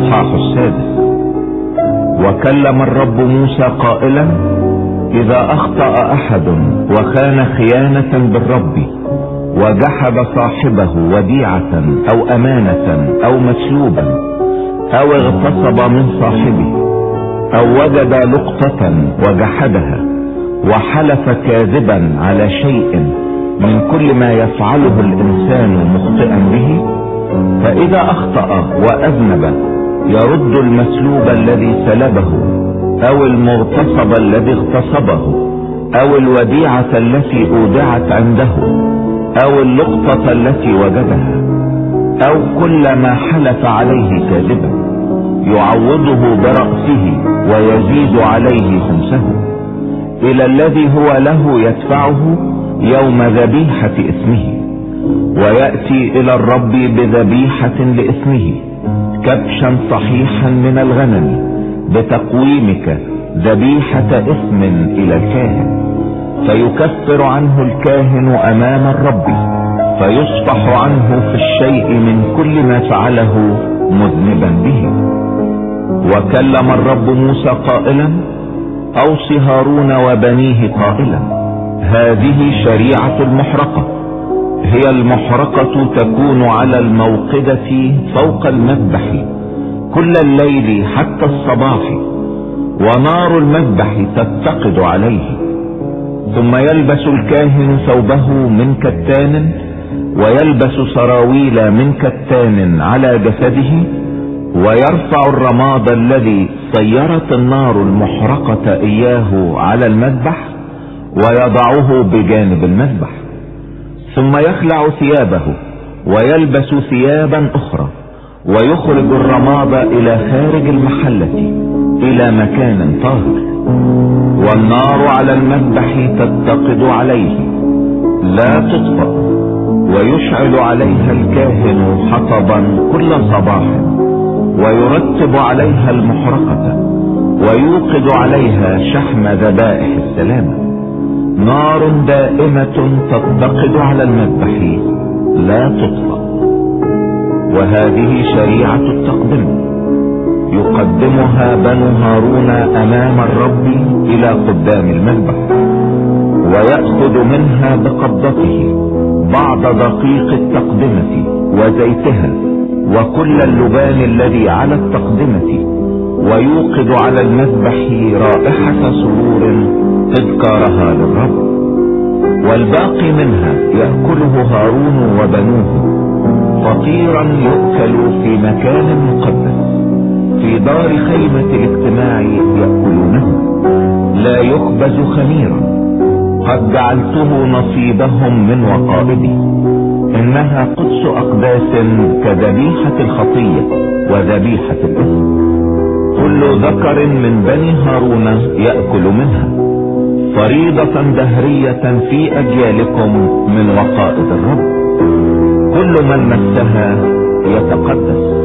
الإصحاح 6. وكلم الرب موسى قائلا: إذا أخطأ أحد وخان خيانة بالرب وجحد صاحبه وديعة أو أمانة أو مسلوبا أو اغتصب من صاحبه أو وجد لقطة وجحدها وحلف كاذبا على شيء من كل ما يفعله الإنسان مخطئا به، فإذا أخطأ وأذنب يرد المسلوب الذي سلبه أو المغتصب الذي اغتصبه أو الوديعة التي أودعت عنده أو اللقطة التي وجدها أو كل ما حلف عليه كاذبا، يعوضه برأسه ويزيد عليه خمسه إلى الذي هو له يدفعه يوم ذبيحة اسمه، ويأتي إلى الرب بذبيحة لاسمه كبشا صحيحا من الغنم بتقويمك ذبيحة اسم إلى الكاهن، فيكفر عنه الكاهن أمام الرب، فيصفح عنه في الشيء من كل ما فعله مذنبا به. وكلم الرب موسى قائلا: أوص هارون وبنيه قائلا: هذه شريعة المحرقة، هي المحرقة تكون على الموقدة فوق المذبح كل الليل حتى الصباح، ونار المذبح تتقد عليه. ثم يلبس الكاهن ثوبه من كتان، ويلبس سراويل من كتان على جسده، ويرفع الرماد الذي صيرت النار المحرقة إياه على المذبح ويضعه بجانب المذبح. ثم يخلع ثيابه ويلبس ثيابا أخرى، ويخرج الرماد إلى خارج المحلة إلى مكان طاهر، والنار على المذبح تتقد عليه لا تطفأ، ويشعل عليها الكاهن حطبا كل صباح، ويرتب عليها المحرقة، ويوقد عليها شحم ذبائح السلامة. نار دائمة تتقد على المذبح لا تطفأ. وهذه شريعة التقدمة، يقدمها بنو هارون أمام الرب إلى قدام المذبح، ويأخذ منها بقبضته بعض دقيق التقدمة وزيتها وكل اللبان الذي على التقدمة، ويوقد على المذبح رائحة سرور تذكارها للرب. والباقي منها يأكله هارون وبنوه فطيرا يؤكل في مكان مقدس في دار خيمة الاجتماع يأكلونه، لا يخبز خميرا، قد جعلته نصيبهم من وقائدي، إنها قدس أقداس كذبيحة الخطية وذبيحة الإثم. كل ذكر من بني هارون يأكل منها فريضة دهرية في أجيالكم من وقائد الرب، كل من مسها يتقدس.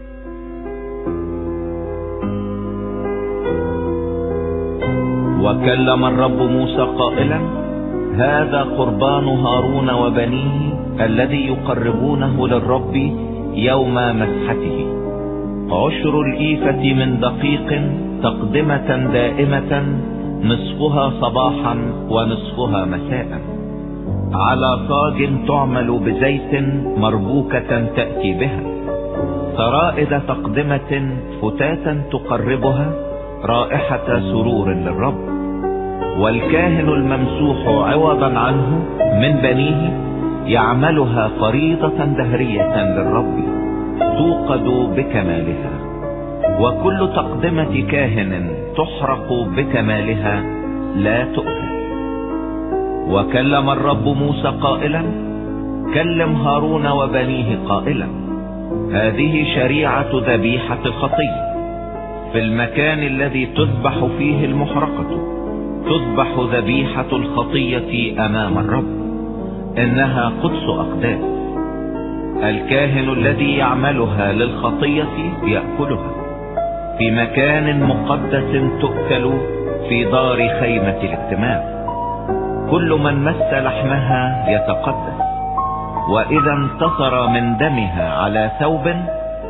وكلم الرب موسى قائلا: هذا قربان هارون وبنيه الذي يقربونه للرب يوم مسحته، 10 الإيفة من دقيق تقدمة دائمة، نصفها صباحا ونصفها مساء، على صاج تعمل بزيت مربوكة تأتي بها، سرائد تقدمة فتاتا تقربها، رائحة سرور للرب. والكاهن الممسوح عوضا عنه من بنيه يعملها فريضة دهرية للرب توقد بكمالها، وكل تقدمة كاهن تحرق بكمالها لا تؤكل. وكلم الرب موسى قائلا: كلم هارون وبنيه قائلا: هذه شريعة ذبيحة الخطية، في المكان الذي تذبح فيه المحرقة تذبح ذبيحة الخطية أمام الرب، إنها قدس أقداس. الكاهن الذي يعملها للخطية يأكلها في مكان مقدس تؤكل في دار خيمة الاجتماع، كل من مس لحمها يتقدس. وإذا انتصر من دمها على ثوب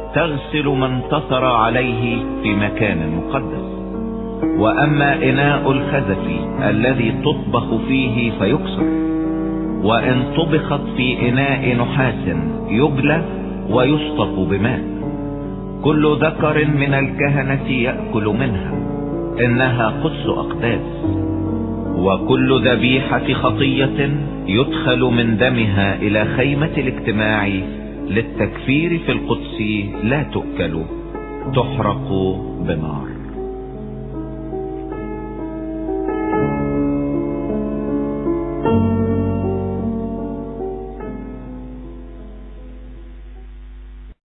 تغسل ما انتصر عليه في مكان مقدس. واما اناء الخزف الذي تطبخ فيه فيكسر، وان طبخت في اناء نحاس يبلى ويصطف بماء. كل ذكر من الكهنة يأكل منها، انها قدس اقداس. وكل ذبيحة خطية يدخل من دمها الى خيمة الاجتماع للتكفير في القدس لا تؤكل، تحرق بنار.